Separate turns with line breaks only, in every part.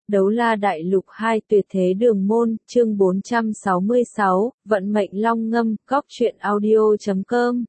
Đấu La Đại Lục 2 Tuyệt Thế Đường Môn, chương 466, Vận mệnh Long Ngâm, Góc truyện audio.com.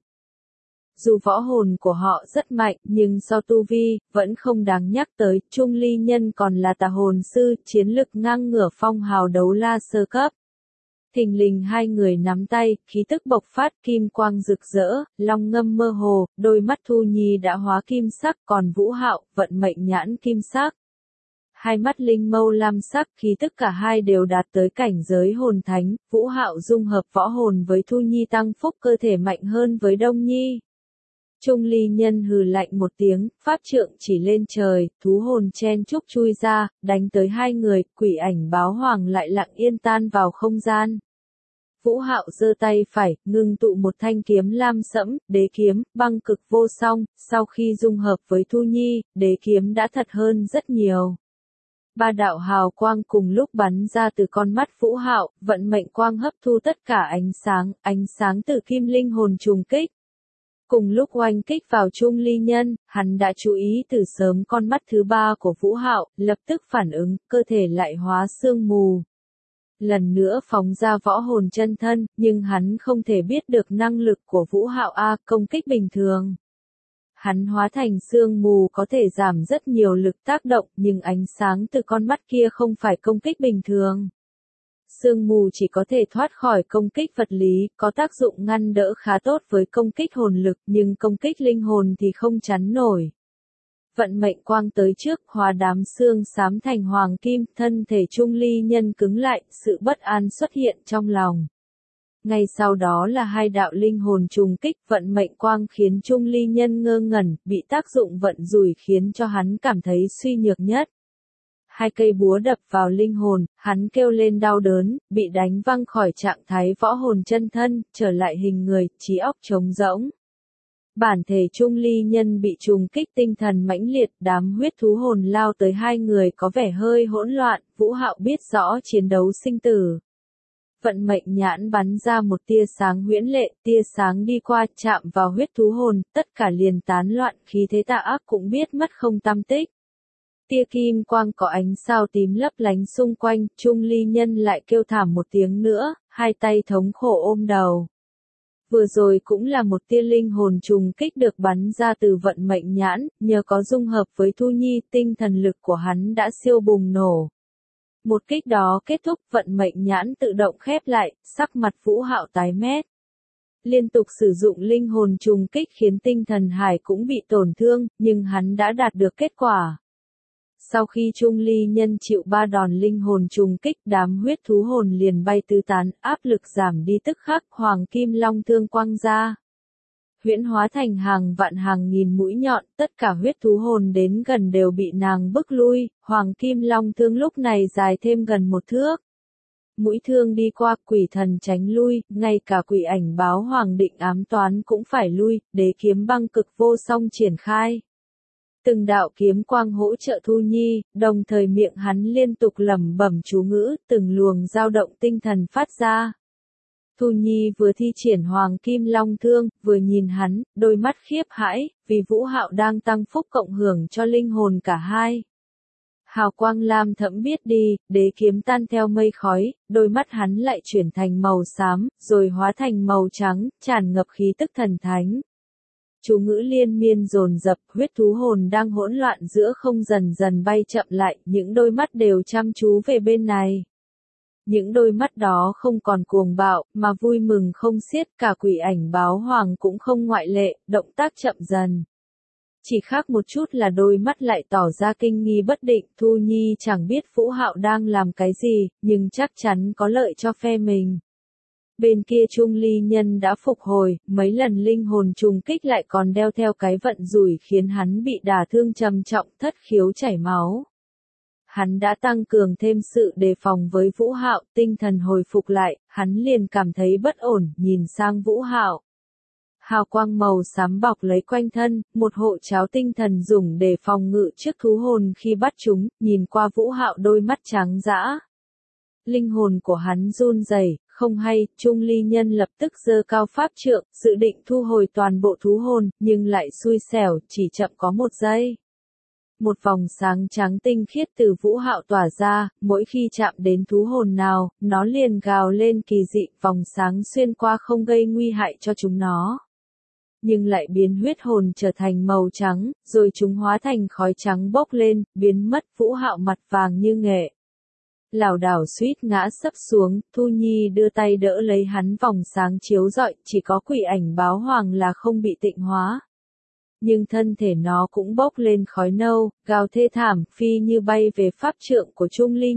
Dù võ hồn của họ rất mạnh, nhưng so tu vi, vẫn không đáng nhắc tới, Trung Ly Nhân còn là tà hồn sư, chiến lực ngang ngửa phong hào đấu la sơ cấp. Thình lình hai người nắm tay, khí tức bộc phát, kim quang rực rỡ, long ngâm mơ hồ, đôi mắt Thu Nhi đã hóa kim sắc, còn Vũ Hạo, vận mệnh nhãn kim sắc. Hai mắt linh mâu lam sắc, khí tức cả hai đều đạt tới cảnh giới hồn thánh, Vũ Hạo dung hợp võ hồn với Thu Nhi tăng phúc cơ thể mạnh hơn với Đông Nhi. Trung Ly Nhân hừ lạnh một tiếng, pháp trượng chỉ lên trời, thú hồn chen chúc chui ra, đánh tới hai người, quỷ ảnh báo hoàng lại lặng yên tan vào không gian. Vũ Hạo giơ tay phải, ngưng tụ một thanh kiếm lam sẫm, đế kiếm, băng cực vô song, sau khi dung hợp với Thu Nhi, đế kiếm đã thật hơn rất nhiều. Ba đạo hào quang cùng lúc bắn ra từ con mắt Vũ Hạo, vận mệnh quang hấp thu tất cả ánh sáng từ kim linh hồn trùng kích. Cùng lúc oanh kích vào Trung Ly Nhân, hắn đã chú ý từ sớm con mắt thứ ba của Vũ Hạo, lập tức phản ứng, cơ thể lại hóa sương mù. Lần nữa phóng ra võ hồn chân thân, nhưng hắn không thể biết được năng lực của Vũ Hạo công kích bình thường. Hắn hóa thành sương mù có thể giảm rất nhiều lực tác động, nhưng ánh sáng từ con mắt kia không phải công kích bình thường. Sương mù chỉ có thể thoát khỏi công kích vật lý, có tác dụng ngăn đỡ khá tốt với công kích hồn lực, nhưng công kích linh hồn thì không chắn nổi. Vận mệnh quang tới trước, hóa đám xương xám thành hoàng kim, thân thể Trung Ly Nhân cứng lại, sự bất an xuất hiện trong lòng. Ngay sau đó là hai đạo linh hồn trùng kích, vận mệnh quang khiến Trung Ly Nhân ngơ ngẩn, bị tác dụng vận rủi khiến cho hắn cảm thấy suy nhược nhất. Hai cây búa đập vào linh hồn, hắn kêu lên đau đớn, bị đánh văng khỏi trạng thái võ hồn chân thân, trở lại hình người, trí óc trống rỗng. Bản thể Trung Ly Nhân bị trùng kích tinh thần mãnh liệt, đám huyết thú hồn lao tới hai người có vẻ hơi hỗn loạn, Vũ Hạo biết rõ chiến đấu sinh tử. Vận mệnh nhãn bắn ra một tia sáng huyễn lệ, tia sáng đi qua chạm vào huyết thú hồn, tất cả liền tán loạn, khí thế tà ác cũng biết mất không tăm tích. Tia kim quang có ánh sao tím lấp lánh xung quanh, Trung Ly Nhân lại kêu thảm một tiếng nữa, hai tay thống khổ ôm đầu. Vừa rồi cũng là một tia linh hồn trùng kích được bắn ra từ vận mệnh nhãn, nhờ có dung hợp với Thu Nhi, tinh thần lực của hắn đã siêu bùng nổ. Một kích đó kết thúc, vận mệnh nhãn tự động khép lại, sắc mặt Vũ Hạo tái mét. Liên tục sử dụng linh hồn trùng kích khiến tinh thần hải cũng bị tổn thương, nhưng hắn đã đạt được kết quả. Sau khi Trung Ly Nhân chịu 3 đòn linh hồn trùng kích, đám huyết thú hồn liền bay tứ tán, áp lực giảm đi tức khắc, hoàng kim long thương quang ra. Huyễn hóa thành hàng vạn hàng nghìn mũi nhọn, tất cả huyết thú hồn đến gần đều bị nàng bức lui, hoàng kim long thương lúc này dài thêm gần 1 thước. Mũi thương đi qua, quỷ thần tránh lui, ngay cả quỷ ảnh báo hoàng định ám toán cũng phải lui, đế kiếm băng cực vô song triển khai. Từng đạo kiếm quang hỗ trợ Thu Nhi, đồng thời miệng hắn liên tục lẩm bẩm chú ngữ, từng luồng dao động tinh thần phát ra. Thu Nhi vừa thi triển hoàng kim long thương, vừa nhìn hắn, đôi mắt khiếp hãi, vì Vũ Hạo đang tăng phúc cộng hưởng cho linh hồn cả hai. Hào quang lam thẫm biết đi, đế kiếm tan theo mây khói, đôi mắt hắn lại chuyển thành màu xám, rồi hóa thành màu trắng, tràn ngập khí tức thần thánh. Chú ngữ liên miên dồn dập, huyết thú hồn đang hỗn loạn giữa không dần dần bay chậm lại, những đôi mắt đều chăm chú về bên này. Những đôi mắt đó không còn cuồng bạo, mà vui mừng không xiết, cả quỷ ảnh báo hoàng cũng không ngoại lệ, động tác chậm dần. Chỉ khác một chút là đôi mắt lại tỏ ra kinh nghi bất định, Thu Nhi chẳng biết Vũ Hạo đang làm cái gì, nhưng chắc chắn có lợi cho phe mình. Bên kia Trung Ly Nhân đã phục hồi, mấy lần linh hồn trùng kích lại còn đeo theo cái vận rủi khiến hắn bị đả thương trầm trọng, thất khiếu chảy máu. Hắn đã tăng cường thêm sự đề phòng với Vũ Hạo, tinh thần hồi phục lại, hắn liền cảm thấy bất ổn, nhìn sang Vũ Hạo. Hào quang màu xám bọc lấy quanh thân, một hộ cháo tinh thần dùng để phòng ngự trước thú hồn khi bắt chúng, nhìn qua Vũ Hạo đôi mắt trắng dã. Linh hồn của hắn run rẩy, không hay, Trung Ly Nhân lập tức giơ cao pháp trượng, dự định thu hồi toàn bộ thú hồn, nhưng lại xui xẻo, chỉ chậm có 1 giây. Một vòng sáng trắng tinh khiết từ Vũ Hạo tỏa ra, mỗi khi chạm đến thú hồn nào, nó liền gào lên kỳ dị, vòng sáng xuyên qua không gây nguy hại cho chúng nó. Nhưng lại biến huyết hồn trở thành màu trắng, rồi chúng hóa thành khói trắng bốc lên, biến mất. Vũ Hạo mặt vàng như nghệ, lảo đảo suýt ngã sấp xuống. Thu Nhi đưa tay đỡ lấy hắn, vòng sáng chiếu rọi, chỉ có quỷ ảnh báo hoàng là không bị tịnh hóa. Nhưng thân thể nó cũng bốc lên khói nâu, gào thê thảm, phi như bay về pháp trượng của Trung Ly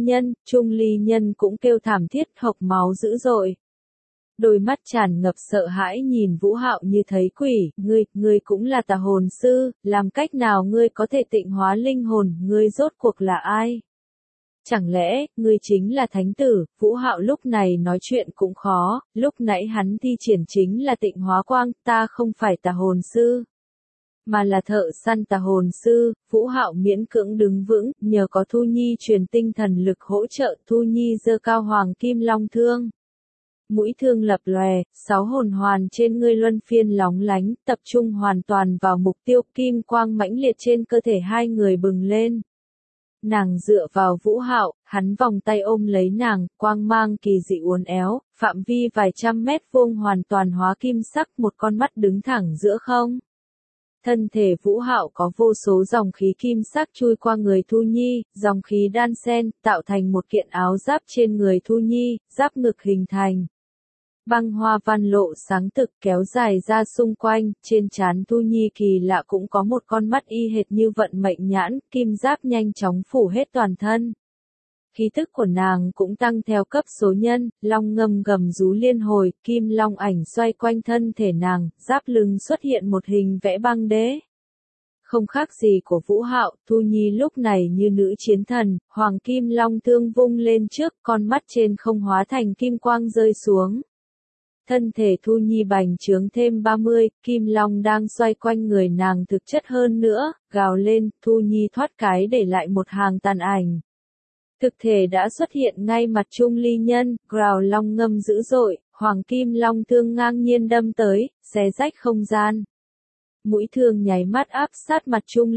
Nhân cũng kêu thảm thiết, hộc máu dữ dội. Đôi mắt tràn ngập sợ hãi nhìn Vũ Hạo như thấy quỷ. Ngươi cũng là tà hồn sư, làm cách nào ngươi có thể tịnh hóa linh hồn, ngươi rốt cuộc là ai? Chẳng lẽ, ngươi chính là thánh tử? Vũ Hạo lúc này nói chuyện cũng khó, lúc nãy hắn thi triển chính là tịnh hóa quang, ta không phải tà hồn sư, mà là thợ săn tà hồn sư. Vũ Hạo miễn cưỡng đứng vững, nhờ có Thu Nhi truyền tinh thần lực hỗ trợ. Thu Nhi giơ cao hoàng kim long thương. Mũi thương lập lòe, 6 hồn hoàn trên ngươi luân phiên lóng lánh, tập trung hoàn toàn vào mục tiêu. Kim quang mãnh liệt trên cơ thể hai người bừng lên. Nàng dựa vào Vũ Hạo, hắn vòng tay ôm lấy nàng, quang mang kỳ dị uốn éo, phạm vi vài trăm mét vuông hoàn toàn hóa kim sắc, một con mắt đứng thẳng giữa không. Thân thể Vũ Hạo có vô số dòng khí kim sắc chui qua người Thu Nhi, dòng khí đan xen, tạo thành một kiện áo giáp trên người Thu Nhi, giáp ngực hình thành. Băng hoa văn lộ sáng thực kéo dài ra xung quanh, trên trán Thu Nhi kỳ lạ cũng có một con mắt y hệt như vận mệnh nhãn, kim giáp nhanh chóng phủ hết toàn thân. Khí tức của nàng cũng tăng theo cấp số nhân, long ngâm gầm rú liên hồi, kim long ảnh xoay quanh thân thể nàng, giáp lưng xuất hiện một hình vẽ băng đế. Không khác gì của Vũ Hạo, Thu Nhi lúc này như nữ chiến thần, hoàng kim long thương vung lên trước, con mắt trên không hóa thành kim quang rơi xuống. Thân thể Thu Nhi bành trướng thêm 30, kim long đang xoay quanh người nàng thực chất hơn nữa, gào lên. Thu Nhi thoát cái để lại một hàng tàn ảnh. Thực thể đã xuất hiện ngay mặt Trung Ly Nhân, gào long ngâm dữ dội, hoàng kim long thương ngang nhiên đâm tới, xé rách không gian. Mũi thương nháy mắt áp sát mặt Trung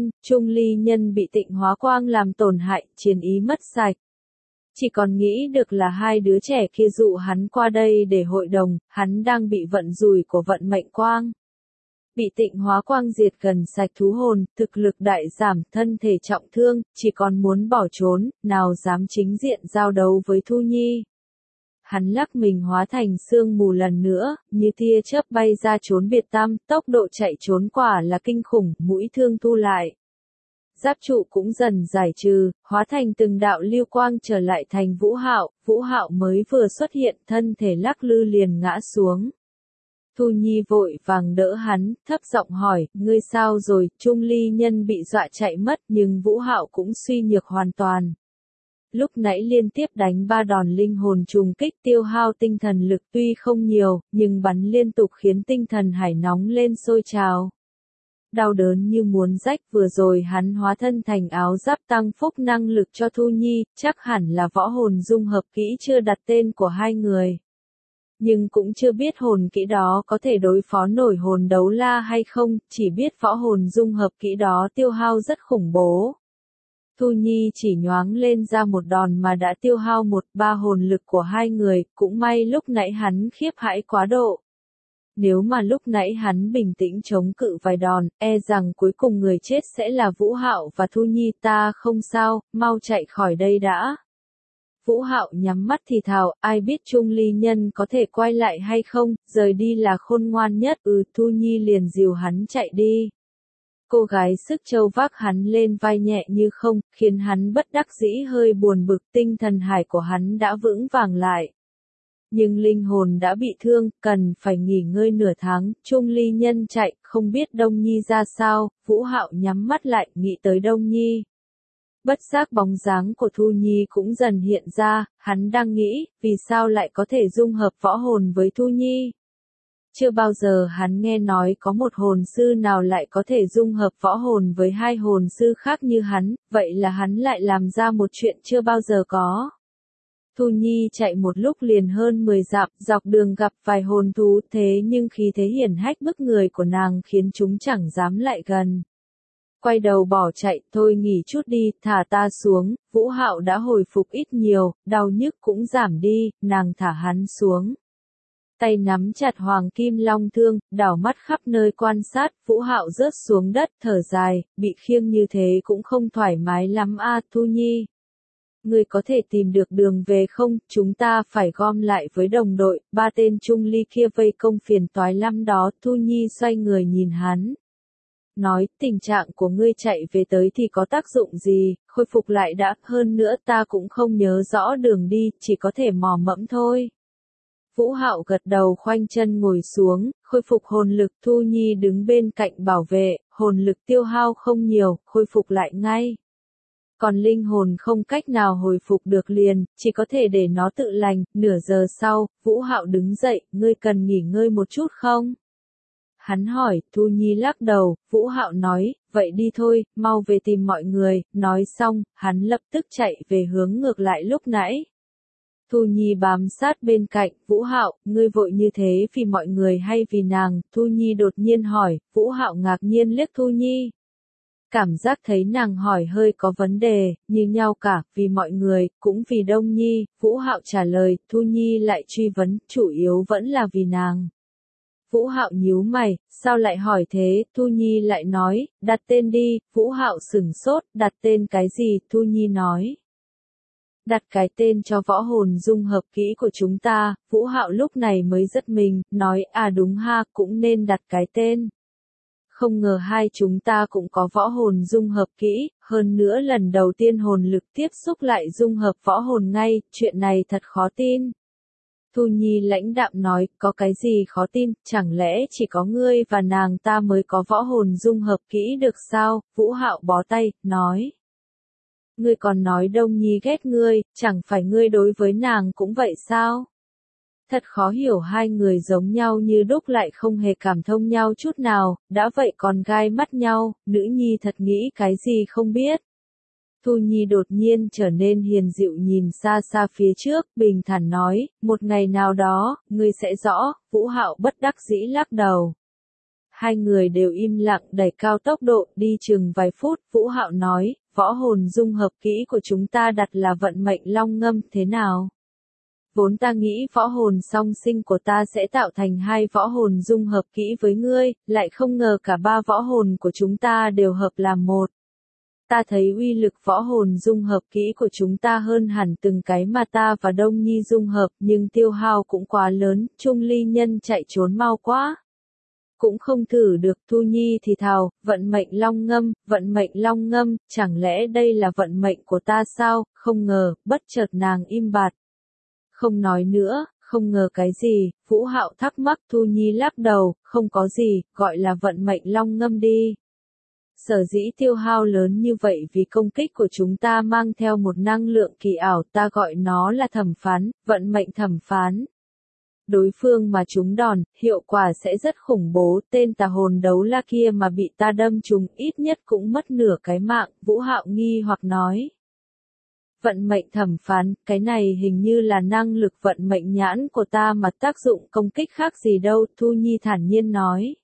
Ly Nhân bị tịnh hóa quang làm tổn hại, chiến ý mất sạch. Chỉ còn nghĩ được là hai đứa trẻ kia dụ hắn qua đây để hội đồng, hắn đang bị vận rủi của vận mệnh quang. Bị tịnh hóa quang diệt gần sạch thú hồn, thực lực đại giảm, thân thể trọng thương, chỉ còn muốn bỏ trốn, nào dám chính diện giao đấu với Thu Nhi. Hắn lắc mình hóa thành sương mù lần nữa, như tia chớp bay ra trốn biệt tăm, tốc độ chạy trốn quả là kinh khủng, mũi thương thu lại. Giáp trụ cũng dần giải trừ, hóa thành từng đạo lưu quang trở lại thành Vũ Hạo mới vừa xuất hiện, thân thể lắc lư liền ngã xuống. Thu Nhi vội vàng đỡ hắn, thấp giọng hỏi, ngươi sao rồi? Trung Ly Nhân bị dọa chạy mất, nhưng Vũ Hạo cũng suy nhược hoàn toàn. Lúc nãy liên tiếp đánh 3 đòn linh hồn trùng kích tiêu hao tinh thần lực tuy không nhiều, nhưng bắn liên tục khiến tinh thần hải nóng lên sôi trào. Đau đớn như muốn rách, vừa rồi hắn hóa thân thành áo giáp tăng phúc năng lực cho Thu Nhi, chắc hẳn là võ hồn dung hợp kỹ chưa đặt tên của hai người. Nhưng cũng chưa biết hồn kỹ đó có thể đối phó nổi hồn đấu la hay không, chỉ biết võ hồn dung hợp kỹ đó tiêu hao rất khủng bố. Thu Nhi chỉ nhoáng lên ra một đòn mà đã tiêu hao 1/3 hồn lực của hai người, cũng may lúc nãy hắn khiếp hãi quá độ. Nếu mà lúc nãy hắn bình tĩnh chống cự vài đòn, e rằng cuối cùng người chết sẽ là Vũ Hạo và Thu Nhi. Ta không sao, mau chạy khỏi đây đã. Vũ Hạo nhắm mắt thì thào, ai biết Trung Ly Nhân có thể quay lại hay không, rời đi là khôn ngoan nhất. Thu Nhi liền dìu hắn chạy đi. Cô gái sức châu vác hắn lên vai nhẹ như không, khiến hắn bất đắc dĩ hơi buồn bực, tinh thần hải của hắn đã vững vàng lại. Nhưng linh hồn đã bị thương, cần phải nghỉ ngơi nửa tháng. Trung Ly Nhân chạy, không biết Đông Nhi ra sao. Vũ Hạo nhắm mắt lại, nghĩ tới Đông Nhi. Bất giác bóng dáng của Thu Nhi cũng dần hiện ra, hắn đang nghĩ, vì sao lại có thể dung hợp võ hồn với Thu Nhi. Chưa bao giờ hắn nghe nói có một hồn sư nào lại có thể dung hợp võ hồn với hai hồn sư khác như hắn, vậy là hắn lại làm ra một chuyện chưa bao giờ có. Thu Nhi chạy một lúc liền hơn 10 dặm, dọc đường gặp vài hồn thú, thế nhưng khí thế hiển hách bức người của nàng khiến chúng chẳng dám lại gần. Quay đầu bỏ chạy, thôi nghỉ chút đi, thả ta xuống, Vũ Hạo đã hồi phục ít nhiều, đau nhức cũng giảm đi, nàng thả hắn xuống. Tay nắm chặt hoàng kim long thương, đảo mắt khắp nơi quan sát, Vũ Hạo rớt xuống đất, thở dài, bị khiêng như thế cũng không thoải mái lắm a, Thu Nhi. Ngươi có thể tìm được đường về không, chúng ta phải gom lại với đồng đội, ba tên Trung Ly kia vây công phiền toái lắm đó, Thu Nhi xoay người nhìn hắn. Nói, tình trạng của ngươi chạy về tới thì có tác dụng gì, khôi phục lại đã, hơn nữa ta cũng không nhớ rõ đường đi, chỉ có thể mò mẫm thôi. Vũ Hạo gật đầu khoanh chân ngồi xuống, khôi phục hồn lực, Thu Nhi đứng bên cạnh bảo vệ, hồn lực tiêu hao không nhiều, khôi phục lại ngay. Còn linh hồn không cách nào hồi phục được liền, chỉ có thể để nó tự lành, nửa giờ sau, Vũ Hạo đứng dậy, ngươi cần nghỉ ngơi một chút không? Hắn hỏi, Thu Nhi lắc đầu, Vũ Hạo nói, vậy đi thôi, mau về tìm mọi người, nói xong, hắn lập tức chạy về hướng ngược lại lúc nãy. Thu Nhi bám sát bên cạnh, Vũ Hạo, ngươi vội như thế vì mọi người hay vì nàng, Thu Nhi đột nhiên hỏi, Vũ Hạo ngạc nhiên liếc Thu Nhi. Cảm giác thấy nàng hỏi hơi có vấn đề, như nhau cả, vì mọi người, cũng vì Đông Nhi, Vũ Hạo trả lời, Thu Nhi lại truy vấn, chủ yếu vẫn là vì nàng. Vũ Hạo nhíu mày, sao lại hỏi thế, Thu Nhi lại nói, đặt tên đi, Vũ Hạo sửng sốt, đặt tên cái gì, Thu Nhi nói. Đặt cái tên cho võ hồn dung hợp kỹ của chúng ta, Vũ Hạo lúc này mới giật mình, nói, à đúng ha, cũng nên đặt cái tên. Không ngờ hai chúng ta cũng có võ hồn dung hợp kỹ, hơn nữa lần đầu tiên hồn lực tiếp xúc lại dung hợp võ hồn ngay, chuyện này thật khó tin. Thu Nhi lãnh đạm nói, có cái gì khó tin, chẳng lẽ chỉ có ngươi và nàng ta mới có võ hồn dung hợp kỹ được sao, Vũ Hạo bó tay, nói. Ngươi còn nói Đông Nhi ghét ngươi, chẳng phải ngươi đối với nàng cũng vậy sao? Thật khó hiểu hai người giống nhau như đúc lại không hề cảm thông nhau chút nào, đã vậy còn gai mắt nhau, nữ nhi thật nghĩ cái gì không biết. Thu Nhi đột nhiên trở nên hiền dịu nhìn xa xa phía trước, bình thản nói, một ngày nào đó, ngươi sẽ rõ, Vũ Hạo bất đắc dĩ lắc đầu. Hai người đều im lặng đẩy cao tốc độ, đi chừng vài phút, Vũ Hạo nói, võ hồn dung hợp kỹ của chúng ta đặt là vận mệnh long ngâm, thế nào? Vốn ta nghĩ võ hồn song sinh của ta sẽ tạo thành hai võ hồn dung hợp kỹ với ngươi, lại không ngờ cả ba võ hồn của chúng ta đều hợp làm một. Ta thấy uy lực võ hồn dung hợp kỹ của chúng ta hơn hẳn từng cái mà ta và Đông Nhi dung hợp, nhưng tiêu hao cũng quá lớn, Trung Ly Nhân chạy trốn mau quá. Cũng không thử được, Thu Nhi thì thào, vận mệnh long ngâm, chẳng lẽ đây là vận mệnh của ta sao, không ngờ, bất chợt nàng im bặt. Không nói nữa, không ngờ cái gì, Vũ Hạo thắc mắc, Thu Nhi lắc đầu, không có gì, gọi là vận mệnh long ngâm đi. Sở dĩ tiêu hao lớn như vậy vì công kích của chúng ta mang theo một năng lượng kỳ ảo, ta gọi nó là thẩm phán, vận mệnh thẩm phán. Đối phương mà trúng đòn, hiệu quả sẽ rất khủng bố, tên tà hồn đấu la kia mà bị ta đâm trúng ít nhất cũng mất nửa cái mạng, Vũ Hạo nghi hoặc nói. Vận mệnh thẩm phán, cái này hình như là năng lực vận mệnh nhãn của ta mà tác dụng công kích khác gì đâu, Thu Nhi thản nhiên nói.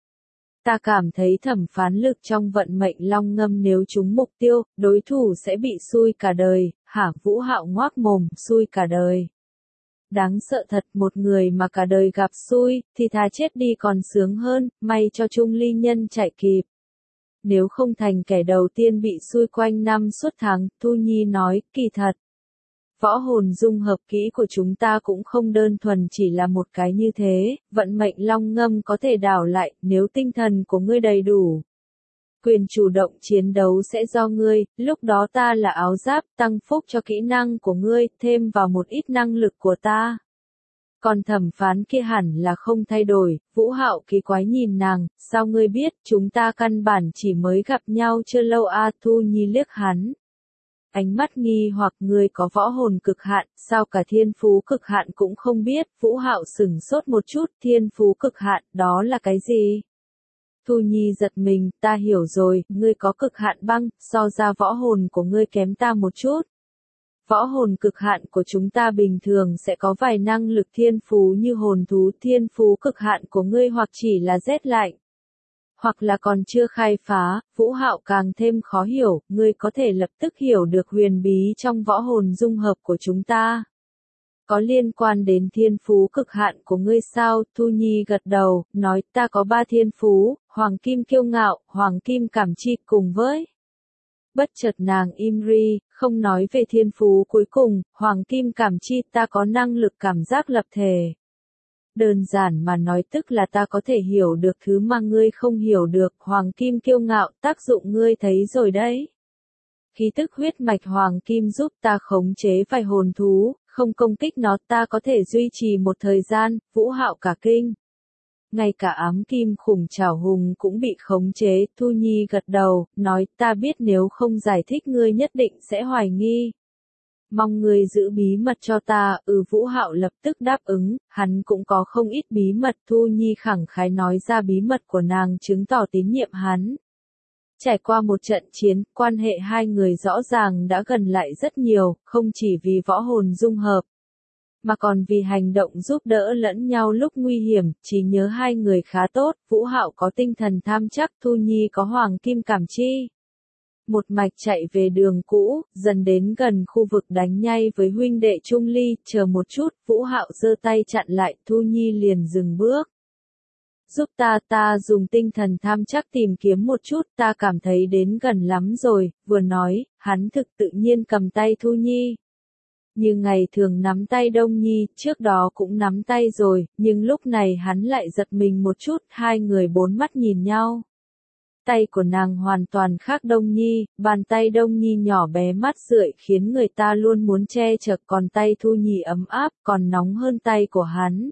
Ta cảm thấy thẩm phán lực trong vận mệnh long ngâm nếu trúng mục tiêu, đối thủ sẽ bị xui cả đời, hả Vũ Hạo ngoác mồm, xui cả đời. Đáng sợ thật, một người mà cả đời gặp xui, thì thà chết đi còn sướng hơn, may cho Trung Ly Nhân chạy kịp. Nếu không thành kẻ đầu tiên bị xui quanh năm suốt tháng, Thu Nhi nói, kỳ thật. Võ hồn dung hợp kỹ của chúng ta cũng không đơn thuần chỉ là một cái như thế, vận mệnh long ngâm có thể đảo lại, nếu tinh thần của ngươi đầy đủ. Quyền chủ động chiến đấu sẽ do ngươi, lúc đó ta là áo giáp, tăng phúc cho kỹ năng của ngươi, thêm vào một ít năng lực của ta. Còn thẩm phán kia hẳn là không thay đổi, Vũ Hạo kỳ quái nhìn nàng, sao ngươi biết, chúng ta căn bản chỉ mới gặp nhau chưa lâu a, Thu Nhi liếc hắn. Ánh mắt nghi hoặc ngươi có võ hồn cực hạn, sao cả thiên phú cực hạn cũng không biết, Vũ Hạo sửng sốt một chút, thiên phú cực hạn, đó là cái gì? Thu Nhi giật mình, ta hiểu rồi, ngươi có cực hạn băng, so ra võ hồn của ngươi kém ta một chút. Võ hồn cực hạn của chúng ta bình thường sẽ có vài năng lực thiên phú như hồn thú, thiên phú cực hạn của ngươi hoặc chỉ là rét lạnh. Hoặc là còn chưa khai phá, Vũ Hạo càng thêm khó hiểu, ngươi có thể lập tức hiểu được huyền bí trong võ hồn dung hợp của chúng ta. Có liên quan đến thiên phú cực hạn của ngươi sao? Thu Nhi gật đầu, nói ta có 3 thiên phú, Hoàng Kim Kiêu Ngạo, Hoàng Kim Cảm Chi cùng với. Bất chợt nàng im ri, không nói về thiên phú cuối cùng, Hoàng Kim Cảm Chi ta có năng lực cảm giác lập thể. Đơn giản mà nói tức là ta có thể hiểu được thứ mà ngươi không hiểu được, Hoàng Kim Kiêu Ngạo, tác dụng ngươi thấy rồi đấy. Khí tức huyết mạch Hoàng Kim giúp ta khống chế vài hồn thú, không công kích nó ta có thể duy trì một thời gian, Vũ Hạo cả kinh. Ngay cả ám kim khủng trảo hùng cũng bị khống chế, Thu Nhi gật đầu, nói ta biết nếu không giải thích ngươi nhất định sẽ hoài nghi. Mong ngươi giữ bí mật cho ta, Vũ Hạo lập tức đáp ứng, hắn cũng có không ít bí mật, Thu Nhi khẳng khái nói ra bí mật của nàng chứng tỏ tín nhiệm hắn. Trải qua một trận chiến, quan hệ hai người rõ ràng đã gần lại rất nhiều, không chỉ vì võ hồn dung hợp, mà còn vì hành động giúp đỡ lẫn nhau lúc nguy hiểm, chỉ nhớ hai người khá tốt, Vũ Hạo có tinh thần tham chắc, Thu Nhi có Hoàng Kim Cảm Chi. Một mạch chạy về đường cũ, dần đến gần khu vực đánh nhai với huynh đệ Trung Ly, chờ một chút, Vũ Hạo giơ tay chặn lại, Thu Nhi liền dừng bước. Giúp ta dùng tinh thần tham chắc tìm kiếm một chút, ta cảm thấy đến gần lắm rồi, vừa nói, hắn thực tự nhiên cầm tay Thu Nhi. Như ngày thường nắm tay Đông Nhi, trước đó cũng nắm tay rồi, nhưng lúc này hắn lại giật mình một chút, hai người bốn mắt nhìn nhau. Tay của nàng hoàn toàn khác Đông Nhi, bàn tay Đông Nhi nhỏ bé mát rượi khiến người ta luôn muốn che chở, còn tay Thu Nhi ấm áp, còn nóng hơn tay của hắn.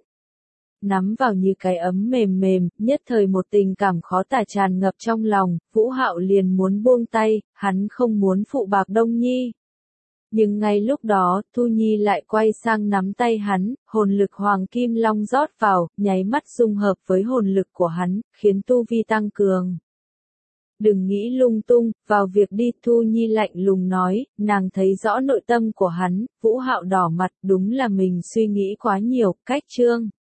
Nắm vào như cái ấm mềm mềm, nhất thời một tình cảm khó tả tràn ngập trong lòng, Vũ Hạo liền muốn buông tay, hắn không muốn phụ bạc Đông Nhi. Nhưng ngay lúc đó, Thu Nhi lại quay sang nắm tay hắn, hồn lực Hoàng Kim Long rót vào, nháy mắt dung hợp với hồn lực của hắn, khiến tu vi tăng cường. Đừng nghĩ lung tung, vào việc đi, Thu Nhi lạnh lùng nói, nàng thấy rõ nội tâm của hắn, Vũ Hạo đỏ mặt, đúng là mình suy nghĩ quá nhiều, cách chương.